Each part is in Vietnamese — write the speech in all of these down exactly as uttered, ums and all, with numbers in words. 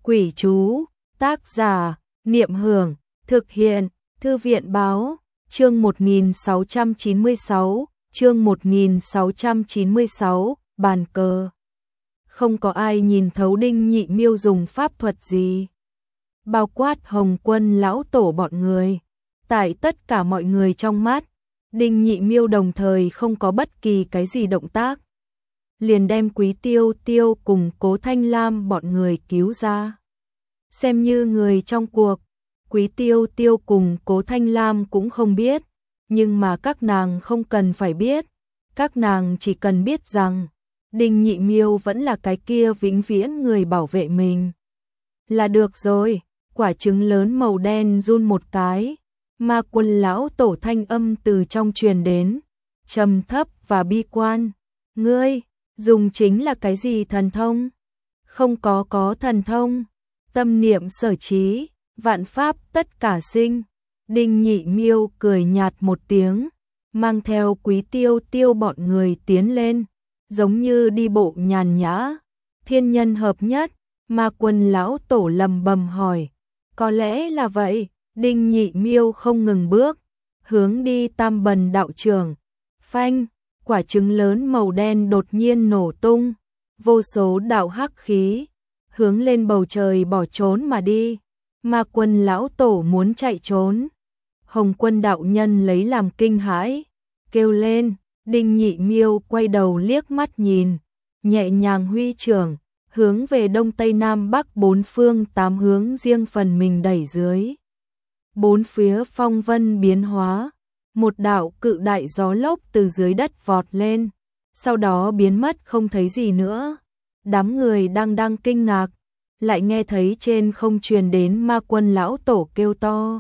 Quỷ chú, tác giả, Niệm Hưởng, thực hiện, Thư viện Báo, chương một nghìn sáu trăm chín mươi sáu, chương một nghìn sáu trăm chín mươi sáu, bàn cờ. Không có ai nhìn thấu Đinh Nhị Miêu dùng pháp thuật gì. Bao quát Hồng Quân lão tổ bọn người. Tại tất cả mọi người trong mắt, Đinh Nhị Miêu đồng thời không có bất kỳ cái gì động tác. Liền đem Quý Tiêu Tiêu cùng Cố Thanh Lam bọn người cứu ra. Xem như người trong cuộc, Quý Tiêu Tiêu cùng Cố Thanh Lam cũng không biết, nhưng mà các nàng không cần phải biết, các nàng chỉ cần biết rằng Đinh Nhị Miêu vẫn là cái kia vĩnh viễn người bảo vệ mình. Là được rồi. Quả trứng lớn màu đen run một cái, Ma Quân lão tổ thanh âm từ trong truyền đến, trầm thấp và bi quan. Ngươi, dùng chính là cái gì thần thông? Không có có thần thông. Tâm niệm sở trí, vạn pháp tất cả sinh. Đinh Nhị Miêu cười nhạt một tiếng, mang theo Quý Tiêu Tiêu bọn người tiến lên, giống như đi bộ nhàn nhã. Thiên nhân hợp nhất, Ma Quân lão tổ lầm bầm hỏi. Có lẽ là vậy. Đinh Nhị Miêu không ngừng bước, hướng đi Tam Bần đạo trường. Phanh, quả trứng lớn màu đen đột nhiên nổ tung, vô số đạo hắc khí hướng lên bầu trời bỏ trốn mà đi. Ma Quân lão tổ muốn chạy trốn, Hồng Quân đạo nhân lấy làm kinh hãi, kêu lên. Đinh Nhị Miêu quay đầu liếc mắt nhìn, nhẹ nhàng huy trưởng, hướng về đông tây nam bắc bốn phương tám hướng riêng phần mình đẩy dưới. Bốn phía phong vân biến hóa, một đạo cự đại gió lốc từ dưới đất vọt lên, sau đó biến mất không thấy gì nữa. Đám người đang đang kinh ngạc, lại nghe thấy trên không truyền đến Ma Quân lão tổ kêu to.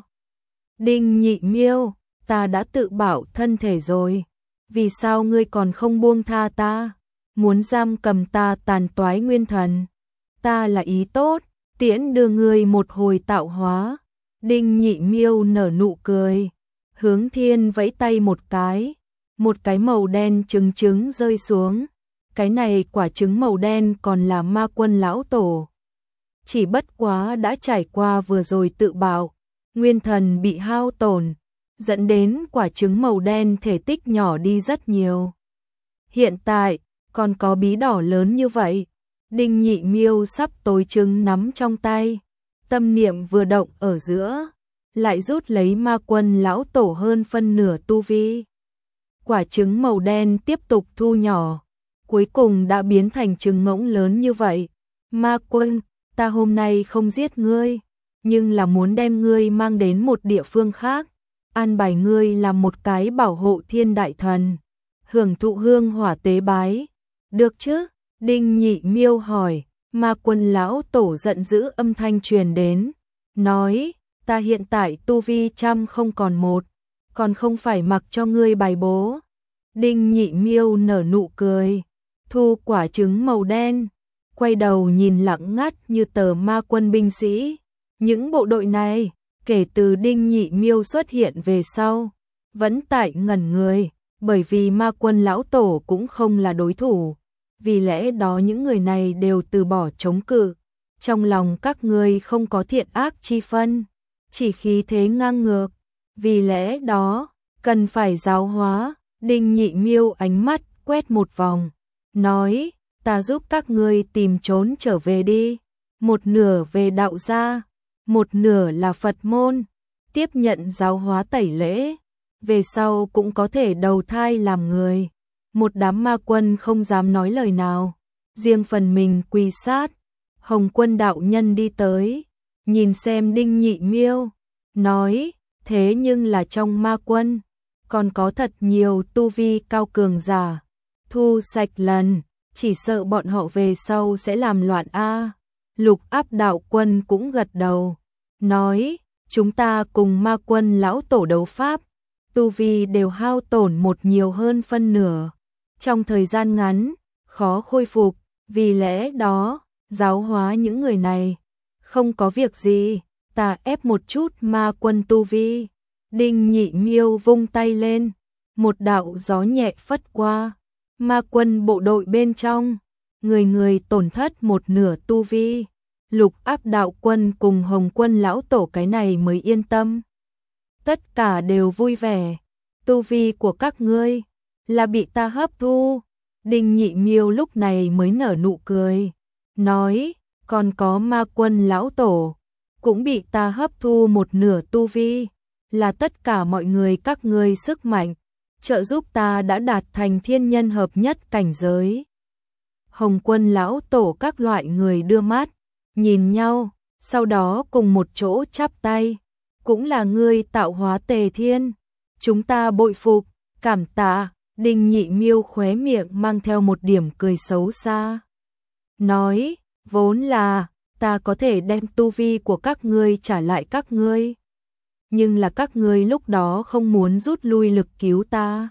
Đinh Nhị Miêu, ta đã tự bảo thân thể rồi, vì sao ngươi còn không buông tha ta? Muốn giam cầm ta tàn toái nguyên thần. Ta là ý tốt, tiễn đưa ngươi một hồi tạo hóa. Đinh Nhị Miêu nở nụ cười, hướng thiên vẫy tay một cái, một cái màu đen trứng trứng rơi xuống. Cái này quả trứng màu đen còn là Ma Quân lão tổ. Chỉ bất quá đã trải qua vừa rồi tự bạo, nguyên thần bị hao tổn, dẫn đến quả trứng màu đen thể tích nhỏ đi rất nhiều. Hiện tại còn có bí đỏ lớn như vậy. Đinh Nhị Miêu sắp tối trứng nắm trong tay, tâm niệm vừa động ở giữa, lại rút lấy Ma Quân lão tổ hơn phân nửa tu vi. Quả trứng màu đen tiếp tục thu nhỏ, cuối cùng đã biến thành trứng ngỗng lớn như vậy. Ma Quân, ta hôm nay không giết ngươi, nhưng là muốn đem ngươi mang đến một địa phương khác, an bài ngươi làm một cái bảo hộ thiên đại thần, hưởng thụ hương hỏa tế bái. Được chứ? Đinh Nhị Miêu hỏi. Ma Quân lão tổ giận dữ âm thanh truyền đến, nói, ta hiện tại tu vi trăm không còn một, còn không phải mặc cho ngươi bài bố. Đinh Nhị Miêu nở nụ cười, thu quả trứng màu đen, quay đầu nhìn lặng ngắt như tờ Ma Quân binh sĩ. Những bộ đội này, kể từ Đinh Nhị Miêu xuất hiện về sau, vẫn tại ngẩn người, bởi vì Ma Quân lão tổ cũng không là đối thủ. Vì lẽ đó những người này đều từ bỏ chống cự. Trong lòng các ngươi không có thiện ác chi phân, chỉ khí thế ngang ngược. Vì lẽ đó, cần phải giáo hóa. Đinh Nhị Miêu ánh mắt quét một vòng, nói, ta giúp các ngươi tìm trốn trở về đi. Một nửa về đạo gia, một nửa là Phật môn, tiếp nhận giáo hóa tẩy lễ, về sau cũng có thể đầu thai làm người. Một đám ma quân không dám nói lời nào, riêng phần mình quỳ sát. Hồng Quân đạo nhân đi tới, nhìn xem Đinh Nhị Miêu, nói, thế nhưng là trong ma quân, còn có thật nhiều tu vi cao cường giả, thu sạch lần, chỉ sợ bọn họ về sau sẽ làm loạn a. Lục Áp đạo quân cũng gật đầu, nói, chúng ta cùng Ma Quân lão tổ đấu pháp, tu vi đều hao tổn một nhiều hơn phân nửa. Trong thời gian ngắn, khó khôi phục, vì lẽ đó, giáo hóa những người này. Không có việc gì, ta ép một chút Ma Quân tu vi. Đinh Nhị Miêu vung tay lên, một đạo gió nhẹ phất qua. Ma Quân bộ đội bên trong, người người tổn thất một nửa tu vi. Lục Áp đạo quân cùng Hồng Quân lão tổ cái này mới yên tâm. Tất cả đều vui vẻ. Tu vi của các ngươi là bị ta hấp thu. Đinh Nhị Miêu lúc này mới nở nụ cười, nói, còn có Ma Quân lão tổ cũng bị ta hấp thu một nửa tu vi, là tất cả mọi người các ngươi sức mạnh, trợ giúp ta đã đạt thành thiên nhân hợp nhất cảnh giới. Hồng Quân lão tổ các loại người đưa mắt nhìn nhau, sau đó cùng một chỗ chắp tay, cũng là ngươi tạo hóa Tề Thiên, chúng ta bội phục, cảm tạ. Đinh Nhị Miêu khóe miệng mang theo một điểm cười xấu xa, nói, vốn là ta có thể đem tu vi của các ngươi trả lại các ngươi, nhưng là các ngươi lúc đó không muốn rút lui lực cứu ta,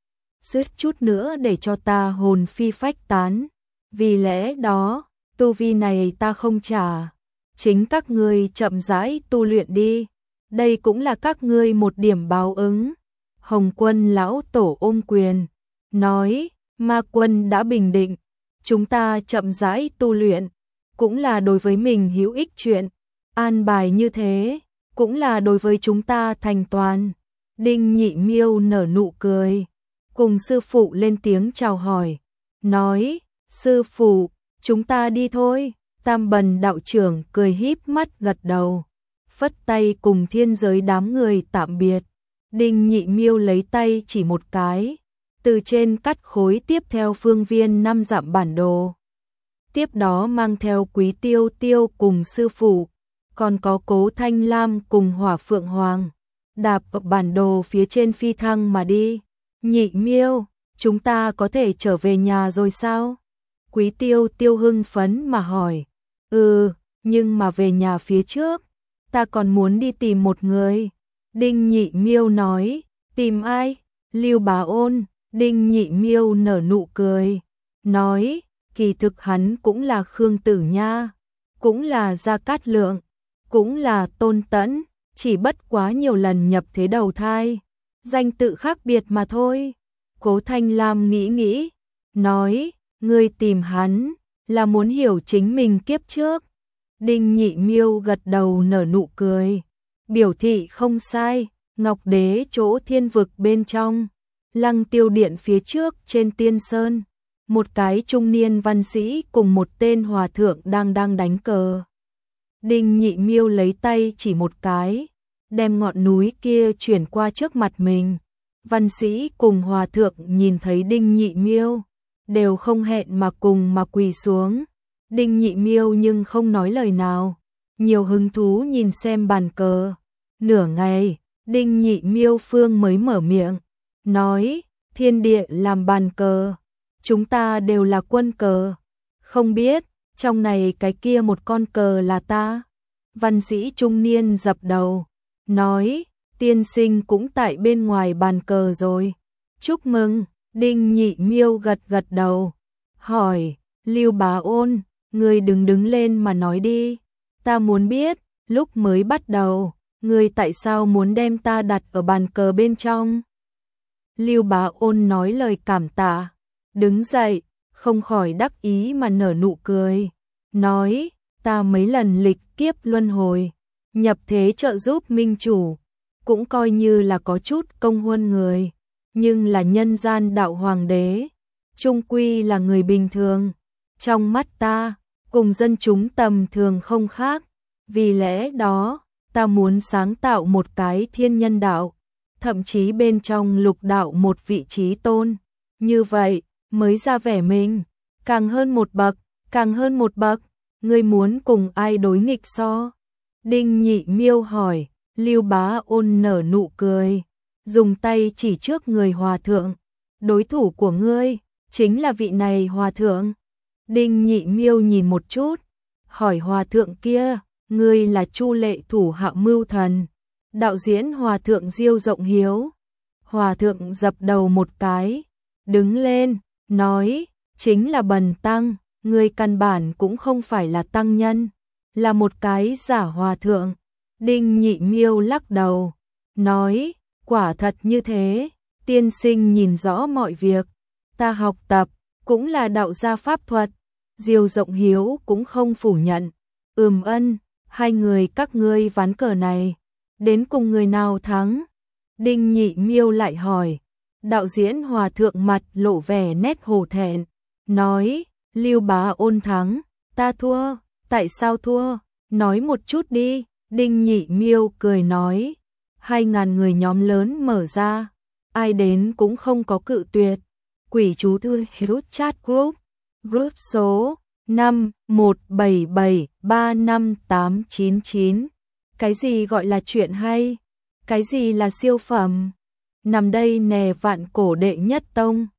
suýt chút nữa để cho ta hồn phi phách tán, vì lẽ đó, tu vi này ta không trả, chính các ngươi chậm rãi tu luyện đi, đây cũng là các ngươi một điểm báo ứng. Hồng Quân lão tổ ôm quyền, nói, Ma Quân đã bình định, chúng ta chậm rãi tu luyện, cũng là đối với mình hữu ích chuyện, an bài như thế, cũng là đối với chúng ta thành toàn. Đinh Nhị Miêu nở nụ cười, cùng sư phụ lên tiếng chào hỏi, nói, sư phụ, chúng ta đi thôi. Tam Bần đạo trưởng cười híp mắt gật đầu, phất tay cùng thiên giới đám người tạm biệt. Đinh Nhị Miêu lấy tay chỉ một cái, từ trên cắt khối tiếp theo phương viên năm dặm bản đồ. Tiếp đó mang theo Quý Tiêu Tiêu cùng sư phụ, còn có Cố Thanh Lam cùng Hỏa Phượng Hoàng, đạp ở bản đồ phía trên phi thăng mà đi. Nhị Miêu, chúng ta có thể trở về nhà rồi sao? Quý Tiêu Tiêu hưng phấn mà hỏi. Ừ, nhưng mà về nhà phía trước, ta còn muốn đi tìm một người. Đinh Nhị Miêu nói, tìm ai? Lưu Bá Ôn. Đinh Nhị Miêu nở nụ cười, nói, kỳ thực hắn cũng là Khương Tử Nha, cũng là Gia Cát Lượng, cũng là Tôn Tẫn, chỉ bất quá nhiều lần nhập thế đầu thai, danh tự khác biệt mà thôi. Cố Thanh Lam nghĩ nghĩ, nói, ngươi tìm hắn, là muốn hiểu chính mình kiếp trước. Đinh Nhị Miêu gật đầu nở nụ cười, biểu thị không sai, Ngọc Đế chỗ thiên vực bên trong. Lăng Tiêu Điện phía trước trên Tiên Sơn, một cái trung niên văn sĩ cùng một tên hòa thượng đang đang đánh cờ. Đinh Nhị Miêu lấy tay chỉ một cái, đem ngọn núi kia chuyển qua trước mặt mình. Văn sĩ cùng hòa thượng nhìn thấy Đinh Nhị Miêu, đều không hẹn mà cùng mà quỳ xuống. Đinh Nhị Miêu nhưng không nói lời nào, nhiều hứng thú nhìn xem bàn cờ. Nửa ngày, Đinh Nhị Miêu phương mới mở miệng, nói, thiên địa làm bàn cờ, chúng ta đều là quân cờ, không biết, trong này cái kia một con cờ là ta. Văn sĩ trung niên dập đầu, nói, tiên sinh cũng tại bên ngoài bàn cờ rồi. Chúc mừng. Đinh Nhị Miêu gật gật đầu, hỏi, Lưu Bá Ôn, ngươi đừng đứng lên mà nói đi, ta muốn biết, lúc mới bắt đầu, ngươi tại sao muốn đem ta đặt ở bàn cờ bên trong? Lưu Bá Ôn nói lời cảm tạ, đứng dậy, không khỏi đắc ý mà nở nụ cười, nói, ta mấy lần lịch kiếp luân hồi, nhập thế trợ giúp minh chủ, cũng coi như là có chút công huân người, nhưng là nhân gian đạo hoàng đế, chung quy là người bình thường, trong mắt ta, cùng dân chúng tầm thường không khác, vì lẽ đó, ta muốn sáng tạo một cái thiên nhân đạo, thậm chí bên trong lục đạo một vị trí tôn, như vậy mới ra vẻ mình, càng hơn một bậc, càng hơn một bậc, ngươi muốn cùng ai đối nghịch so? Đinh Nhị Miêu hỏi. Lưu Bá Ôn nở nụ cười, dùng tay chỉ trước người hòa thượng, đối thủ của ngươi chính là vị này hòa thượng. Đinh Nhị Miêu nhìn một chút, hỏi hòa thượng kia, ngươi là Chu Lệ thủ hạ mưu thần, đạo diễn hòa thượng Diêu Rộng Hiếu. Hòa thượng dập đầu một cái, đứng lên, nói, chính là bần tăng, ngươi căn bản cũng không phải là tăng nhân, là một cái giả hòa thượng. Đinh Nhị Miêu lắc đầu, nói, quả thật như thế, tiên sinh nhìn rõ mọi việc, ta học tập, cũng là đạo gia pháp thuật. Diêu Rộng Hiếu cũng không phủ nhận, Ừm ân, hai người các ngươi ván cờ này, đến cùng người nào thắng? Đinh Nhị Miêu lại hỏi. Đạo diễn Hòa thượng mặt lộ vẻ nét hổ thẹn, nói, Lưu Bá Ôn thắng, ta thua, tại sao thua? Nói một chút đi. Đinh Nhị Miêu cười nói, hai ngàn người nhóm lớn mở ra, ai đến cũng không có cự tuyệt. Quỷ chú thư Hữu Chat Group, group số năm một bảy bảy ba năm tám chín chín. Cái gì gọi là chuyện hay? Cái gì là siêu phẩm? Nằm đây nè vạn cổ đệ nhất tông.